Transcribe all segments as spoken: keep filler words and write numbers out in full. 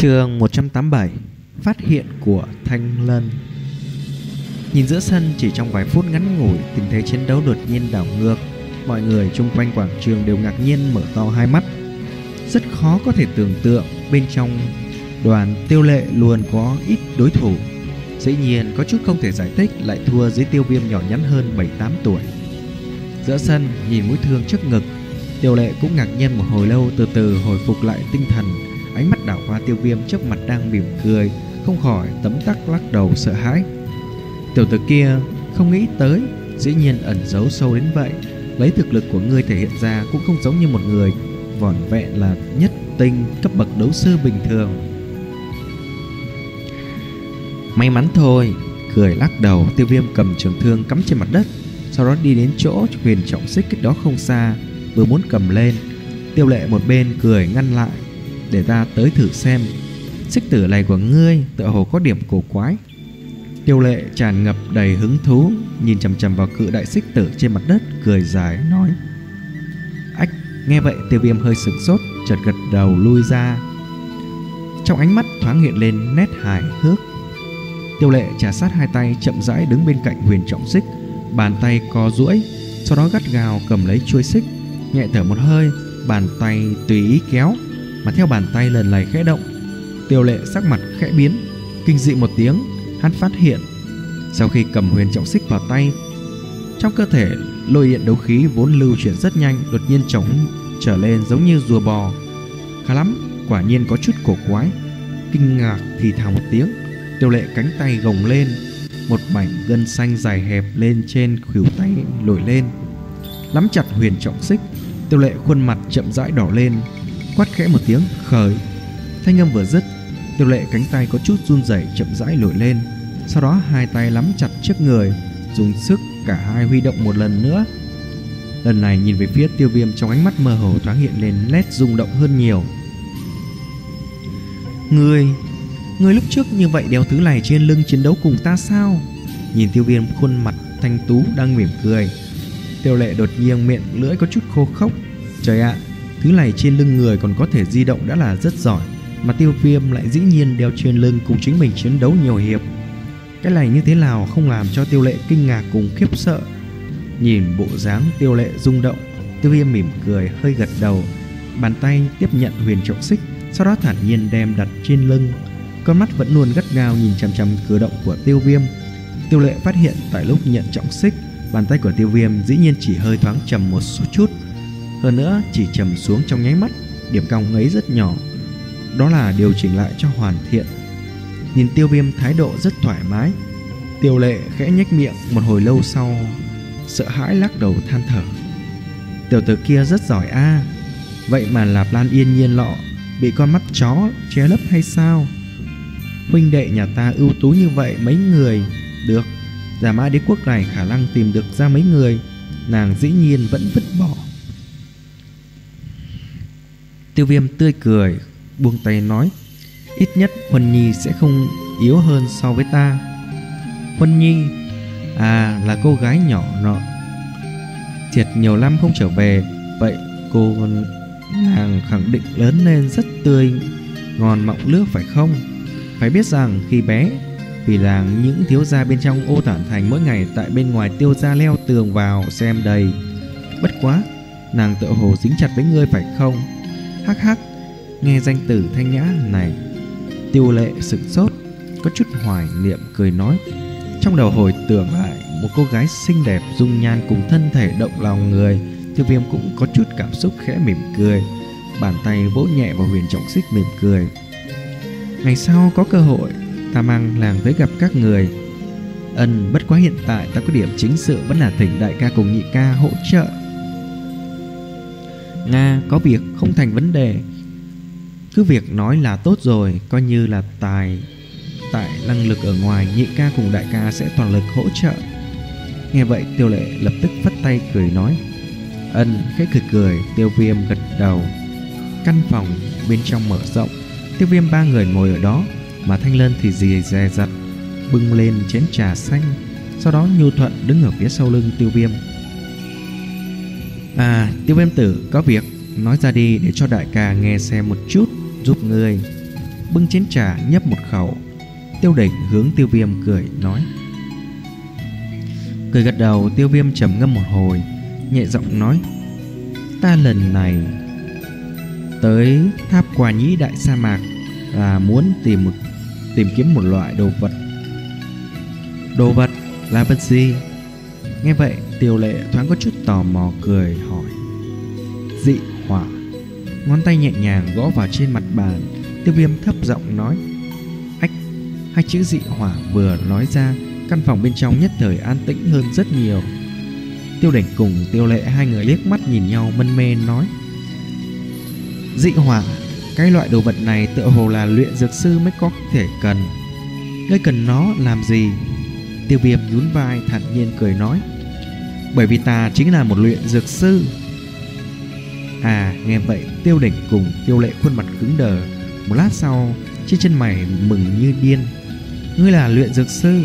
Chương một trăm tám mươi bảy. Phát hiện của Thanh Lân. Nhìn giữa sân chỉ trong vài phút ngắn ngủi, tình thế chiến đấu đột nhiên đảo ngược. Mọi người chung quanh quảng trường đều ngạc nhiên mở to hai mắt. Rất khó có thể tưởng tượng bên trong đoàn Tiêu Lệ luôn có ít đối thủ. Dĩ nhiên có chút không thể giải thích, lại thua dưới Tiêu Viêm nhỏ nhắn hơn bảy tám tuổi. Giữa sân nhìn mũi thương trước ngực, Tiêu Lệ cũng ngạc nhiên một hồi lâu, từ từ hồi phục lại tinh thần. Ánh mắt đảo qua Tiêu Viêm trước mặt đang mỉm cười, không khỏi tấm tắc lắc đầu sợ hãi. Tiểu tử kia không nghĩ tới dĩ nhiên ẩn giấu sâu đến vậy. Lấy thực lực của ngươi thể hiện ra cũng không giống như một người vỏn vẹn là nhất tinh cấp bậc đấu sư bình thường. May mắn thôi. Cười lắc đầu, Tiêu Viêm cầm trường thương cắm trên mặt đất, sau đó đi đến chỗ huyền trọng xích cách đó không xa, vừa muốn cầm lên. Tiêu Lệ một bên cười ngăn lại: để ta tới thử xem. Xích tử này của ngươi tựa hồ có điểm cổ quái. Tiêu Lệ tràn ngập đầy hứng thú, nhìn chằm chằm vào cự đại xích tử trên mặt đất, cười dài nói. Ách. Nghe vậy Tiêu Viêm hơi sửng sốt, chợt gật đầu lui ra. Trong ánh mắt thoáng hiện lên nét hài hước. Tiêu Lệ trà sát hai tay, chậm rãi đứng bên cạnh huyền trọng xích, bàn tay co duỗi, sau đó gắt gao cầm lấy chuôi xích, nhẹ thở một hơi, bàn tay tùy ý kéo, mà theo bàn tay lần này khẽ động, Tiêu Lệ sắc mặt khẽ biến, kinh dị một tiếng. Hắn phát hiện sau khi cầm huyền trọng xích vào tay, trong cơ thể lôi điện đấu khí vốn lưu chuyển rất nhanh, đột nhiên trống trở lên giống như rùa bò. Khá lắm, quả nhiên có chút cổ quái. Kinh ngạc thì thào một tiếng, Tiêu Lệ cánh tay gồng lên, một mảnh gân xanh dài hẹp lên trên khuỷu tay nổi lên, nắm chặt huyền trọng xích. Tiêu Lệ khuôn mặt chậm rãi đỏ lên, quát khẽ một tiếng khởi. Thanh âm vừa dứt, Tiêu Lệ cánh tay có chút run rẩy, chậm rãi nổi lên, sau đó hai tay nắm chặt trước người, dùng sức cả hai huy động một lần nữa. Lần này nhìn về phía Tiêu Viêm, trong ánh mắt mơ hồ thoáng hiện lên nét rung động hơn nhiều. Ngươi, ngươi lúc trước như vậy đeo thứ này trên lưng chiến đấu cùng ta sao? Nhìn Tiêu Viêm khuôn mặt thanh tú đang mỉm cười, Tiêu Lệ đột nhiên miệng lưỡi có chút khô khốc. Trời ạ, thứ này trên lưng người còn có thể di động đã là rất giỏi, mà Tiêu Viêm lại dĩ nhiên đeo trên lưng cùng chính mình chiến đấu nhiều hiệp. Cái này như thế nào không làm cho Tiêu Lệ kinh ngạc cùng khiếp sợ. Nhìn bộ dáng Tiêu Lệ rung động, Tiêu Viêm mỉm cười hơi gật đầu, bàn tay tiếp nhận huyền trọng xích, sau đó thản nhiên đem đặt trên lưng. Con mắt vẫn luôn gắt gao nhìn chằm chằm cử động của Tiêu Viêm. Tiêu Lệ phát hiện tại lúc nhận trọng xích, bàn tay của Tiêu Viêm dĩ nhiên chỉ hơi thoáng trầm một số chút, hơn nữa chỉ trầm xuống trong nháy mắt. Điểm cong ấy rất nhỏ, đó là điều chỉnh lại cho hoàn thiện. Nhìn Tiêu Viêm thái độ rất thoải mái, Tiêu Lệ khẽ nhếch miệng, một hồi lâu sau sợ hãi lắc đầu than thở. Tiểu tử kia rất giỏi a, à. Vậy mà Lạp Lan Yên Nhiên lọ bị con mắt chó che lấp hay sao? Huynh đệ nhà ta ưu tú như vậy mấy người. Được, Giả Mã Đế Quốc này khả năng tìm được ra mấy người, nàng dĩ nhiên vẫn vứt bỏ. Tiêu Viêm tươi cười, buông tay nói, ít nhất Huân Nhi sẽ không yếu hơn so với ta. Huân Nhi? À, là cô gái nhỏ nọ. Thiệt nhiều năm không trở về. Vậy cô nàng khẳng định lớn lên rất tươi ngon mọng nước phải không? Phải biết rằng khi bé, vì là những thiếu gia bên trong Ô Tản Thành mỗi ngày tại bên ngoài Tiêu gia leo tường vào xem đầy. Bất quá, nàng tự hồ dính chặt với ngươi phải không? Hắc hắc. Nghe danh từ thanh nhã này, Tiêu Lệ sửng sốt, có chút hoài niệm cười nói. Trong đầu hồi tưởng lại một cô gái xinh đẹp, dung nhan cùng thân thể động lòng người, Tiêu Viêm cũng có chút cảm xúc khẽ mỉm cười, bàn tay vỗ nhẹ vào huyền trọng xích mỉm cười. Ngày sau có cơ hội, ta mang làng tới gặp các người. Ân, bất quá hiện tại ta có điểm chính sự vẫn là thỉnh đại ca cùng nhị ca hỗ trợ. Nga, có việc không thành vấn đề. Cứ việc nói là tốt rồi, coi như là tài tại năng lực ở ngoài, nhị ca cùng đại ca sẽ toàn lực hỗ trợ. Nghe vậy Tiêu Lệ lập tức phất tay cười nói. Ân, khẽ cười cười, Tiêu Viêm gật đầu. Căn phòng bên trong mở rộng, Tiêu Viêm ba người ngồi ở đó, mà Thanh Lân thì dì dè dặt bưng lên chén trà xanh, sau đó nhu thuận đứng ở phía sau lưng Tiêu Viêm. À, Tiêu Viêm tử có việc nói ra đi để cho đại ca nghe xem một chút, giúp ngươi. bưng chén trà nhấp một khẩu. Tiêu Đỉnh hướng Tiêu Viêm cười nói. Cười gật đầu, Tiêu Viêm trầm ngâm một hồi, nhẹ giọng nói: Ta lần này tới tháp Quả Nhĩ Đại Sa Mạc là muốn tìm một tìm kiếm một loại đồ vật. Đồ vật là vật gì? Nghe vậy, Tiêu Lệ thoáng có chút tò mò, cười hỏi. Dị hỏa. Ngón tay nhẹ nhàng gõ vào trên mặt bàn. Tiêu Viêm thấp giọng nói. Ách. Hai chữ dị hỏa vừa nói ra, căn phòng bên trong nhất thời an tĩnh hơn rất nhiều. Tiêu Đỉnh cùng Tiêu Lệ hai người liếc mắt nhìn nhau mân mê nói. Dị hỏa. Cái loại đồ vật này tựa hồ là luyện dược sư mới có thể cần. Ngươi cần nó làm gì? Tiêu Viêm nhún vai thản nhiên cười nói. Bởi vì ta chính là một luyện dược sư. À, nghe vậy, Tiêu Đỉnh cùng Tiêu Lệ khuôn mặt cứng đờ. Một lát sau, trên chân mày mừng như điên. Ngươi là luyện dược sư?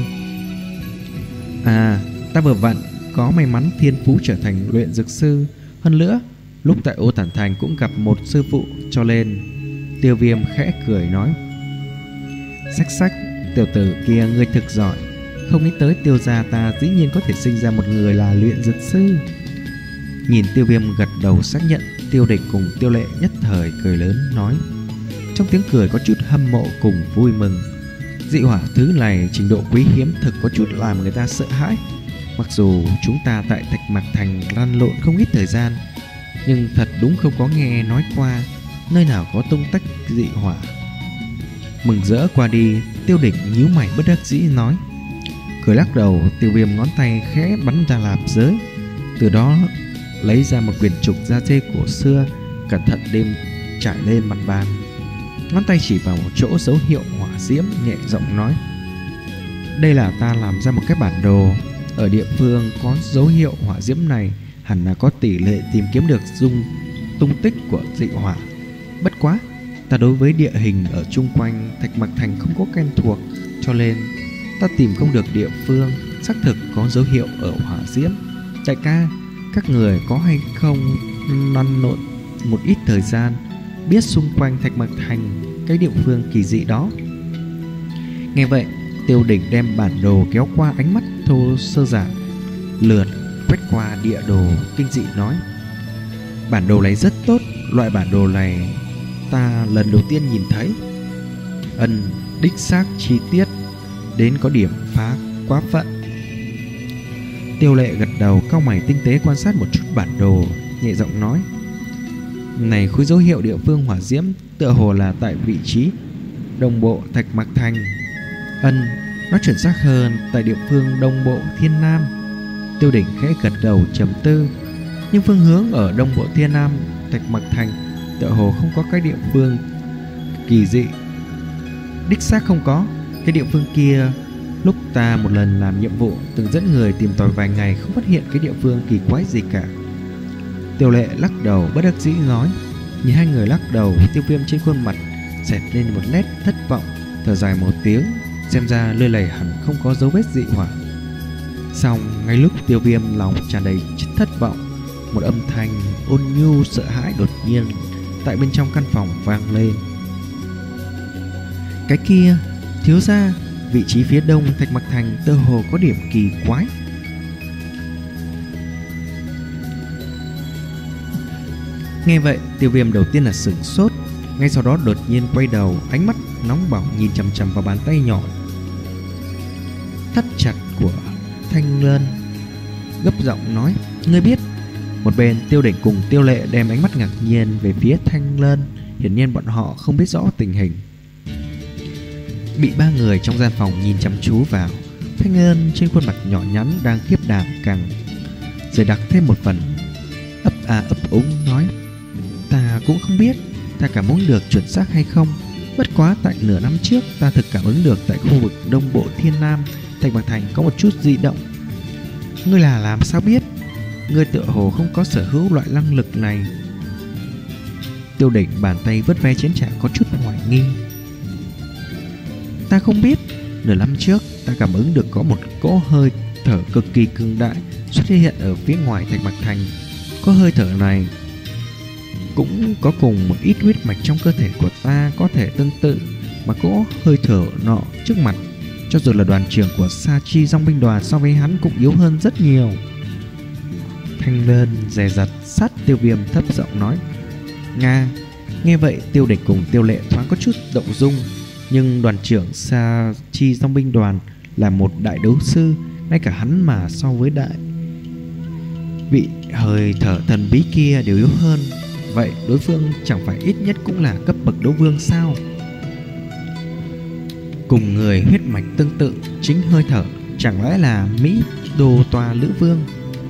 À, ta vừa vặn có may mắn thiên phú trở thành luyện dược sư. Hơn nữa, lúc tại Ô Thản Thành cũng gặp một sư phụ, cho nên Tiêu Viêm khẽ cười nói. Xách xách, tiểu tử kia ngươi thực giỏi. Không nghĩ tới Tiêu gia ta dĩ nhiên có thể sinh ra một người là luyện dược sư. Nhìn Tiêu Viêm gật đầu xác nhận, Tiêu Đỉnh cùng Tiêu Lệ nhất thời cười lớn nói. Trong tiếng cười có chút hâm mộ cùng vui mừng. Dị hỏa thứ này trình độ quý hiếm thực có chút làm người ta sợ hãi. Mặc dù chúng ta tại Thạch Mạc Thành lăn lộn không ít thời gian, nhưng thật đúng không có nghe nói qua nơi nào có tung tích dị hỏa. Mừng rỡ qua đi, Tiêu Đỉnh nhíu mày bất đắc dĩ nói. Cười lắc đầu, Tiêu Viêm ngón tay khẽ bắn ra lạp giới, từ đó lấy ra một quyển trục da dê cổ xưa, cẩn thận đêm trải lên mặt bàn. Ngón tay chỉ vào một chỗ dấu hiệu hỏa diễm, nhẹ giọng nói. Đây là ta làm ra một cái bản đồ. Ở địa phương có dấu hiệu hỏa diễm này, hẳn là có tỷ lệ tìm kiếm được dung tung tích của dị hỏa. Bất quá, ta đối với địa hình ở chung quanh Thạch Mạc Thành không có quen thuộc, cho nên ta tìm không được địa phương xác thực có dấu hiệu ở hỏa diễm. Đại ca, các người có hay không lăn lộn một ít thời gian, biết xung quanh Thạch Mạc Thành cái địa phương kỳ dị đó? Nghe vậy, Tiêu Đỉnh đem bản đồ kéo qua, ánh mắt thô sơ giản lượt quét qua địa đồ, kinh dị nói. Bản đồ này rất tốt. Loại bản đồ này ta lần đầu tiên nhìn thấy. Ân, đích xác chi tiết đến có điểm phá quá phận. Tiêu Lệ gật đầu, cau mày tinh tế quan sát một chút bản đồ, nhẹ giọng nói. Này, khối dấu hiệu địa phương hỏa diễm tựa hồ là tại vị trí đông bộ Thạch Mạc Thành. Ân, nó chuẩn xác hơn tại địa phương đông bộ Thiên Nam. Tiêu Đỉnh khẽ gật đầu trầm tư. Nhưng phương hướng ở đông bộ Thiên Nam Thạch Mạc Thành tựa hồ không có cái địa phương kỳ dị. Đích xác không có. Cái địa phương kia, lúc ta một lần làm nhiệm vụ từng dẫn người tìm tòi vài ngày, không phát hiện cái địa phương kỳ quái gì cả. Tiêu Lệ lắc đầu bất đắc dĩ nói. Nhìn hai người lắc đầu, Tiêu Viêm trên khuôn mặt xẹt lên một nét thất vọng, thở dài một tiếng. Xem ra nơi này hẳn không có dấu vết dị hỏa. Xong, ngay lúc Tiêu Viêm lòng tràn đầy thất vọng, một âm thanh ôn nhu sợ hãi đột nhiên tại bên trong căn phòng vang lên. Cái kia, thiếu gia, vị trí phía đông Thạch Mạc Thành tơ hồ có điểm kỳ quái. Nghe vậy, Tiêu Viêm đầu tiên là sửng sốt, ngay sau đó đột nhiên quay đầu, ánh mắt nóng bỏng nhìn chằm chằm vào bàn tay nhỏ thắt chặt của Thanh Lân, gấp giọng nói. Ngươi biết? Một bên Tiêu Đỉnh cùng Tiêu Lệ đem ánh mắt ngạc nhiên về phía Thanh Lân, hiển nhiên bọn họ không biết rõ tình hình. Bị ba người trong gian phòng nhìn chăm chú vào, Thanh Lân trên khuôn mặt nhỏ nhắn đang khiếp đảm càng dày đặc thêm một phần, ấp a ấp úng nói. Ta cũng không biết, ta cảm ứng được chuẩn xác hay không. Bất quá tại nửa năm trước, ta thực cảm ứng được tại khu vực đông bộ Thiên Nam Thạch Mạc Thành có một chút dị động. Ngươi là làm sao biết? Ngươi tựa hồ không có sở hữu loại năng lực này. Tiêu Đỉnh bàn tay vớt ve chén trà có chút hoài nghi. Ta không biết. Nửa năm trước ta cảm ứng được có một cỗ hơi thở cực kỳ cường đại xuất hiện ở phía ngoài Thạch Mạc Thành. Có hơi thở này cũng có cùng một ít huyết mạch trong cơ thể của ta có thể tương tự, mà cỗ hơi thở nọ trước mặt, cho dù là đoàn trưởng của Sa Chi dòng binh đoàn so với hắn cũng yếu hơn rất nhiều. Thanh Lân dè dặt sát Tiêu Viêm thấp giọng nói: Nga. Nghe vậy Tiêu Địch cùng Tiêu Lệ thoáng có chút động dung, nhưng đoàn trưởng Sa Chi dòng binh đoàn là một đại đấu sư, ngay cả hắn mà so với đại vị hơi thở thần bí kia đều yếu hơn, vậy đối phương chẳng phải ít nhất cũng là cấp bậc đấu vương sao? Cùng người huyết mạch tương tự, chính hơi thở chẳng lẽ là Mỹ Đô Toa Lữ Vương?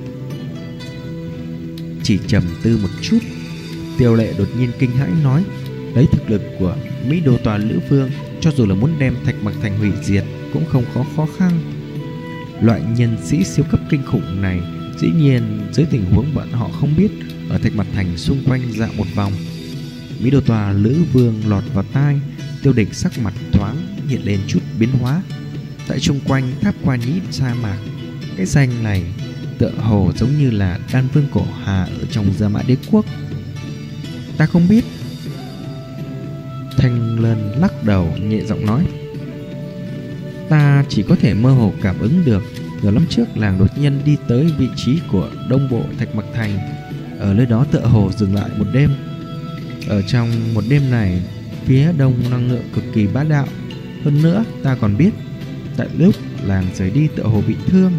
Chỉ trầm tư một chút, Tiêu Lệ đột nhiên kinh hãi nói: lấy thực lực của Mỹ Đô Toa Lữ Vương, cho dù là muốn đem Thạch Mặc Thành hủy diệt cũng không có khó khăn. Loại nhân sĩ siêu cấp kinh khủng này, dĩ nhiên dưới tình huống bọn họ không biết, ở Thạch Mặc Thành xung quanh dạo một vòng. Mỹ Đô Toa Lữ Vương lọt vào tai, Tiêu Địch sắc mặt thoáng hiện lên chút biến hóa. Tại xung quanh tháp Qua Nhĩ sa mạc, cái danh này tựa hồ giống như là Đan Vương Cổ Hà ở trong Gia Mã Đế Quốc. Ta không biết. Thanh Lân lắc đầu nhẹ giọng nói: ta chỉ có thể mơ hồ cảm ứng được, nhiều năm trước làng đột nhân đi tới vị trí của đông bộ Thạch Mặc Thành, ở nơi đó tựa hồ dừng lại một đêm. Ở trong một đêm này, phía đông năng lượng cực kỳ bá đạo. Hơn nữa ta còn biết, tại lúc làng rời đi tựa hồ bị thương.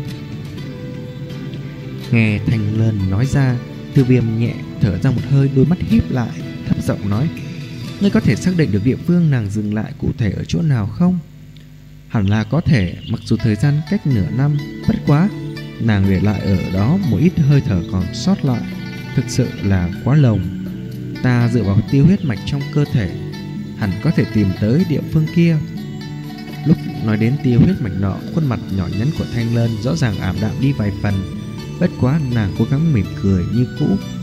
Nghe Thanh Lân nói ra, Tiêu Viêm nhẹ thở ra một hơi, đôi mắt híp lại, thấp giọng nói: ngươi có thể xác định được địa phương nàng dừng lại cụ thể ở chỗ nào không? Hẳn là có thể, mặc dù thời gian cách nửa năm, bất quá nàng để lại ở đó một ít hơi thở còn sót lại, thực sự là quá lồng. Ta dựa vào tiêu huyết mạch trong cơ thể, hẳn có thể tìm tới địa phương kia. Lúc nói đến tiêu huyết mạch nọ, khuôn mặt nhỏ nhắn của Thanh Lân rõ ràng ảm đạm đi vài phần, bất quá nàng cố gắng mỉm cười như cũ,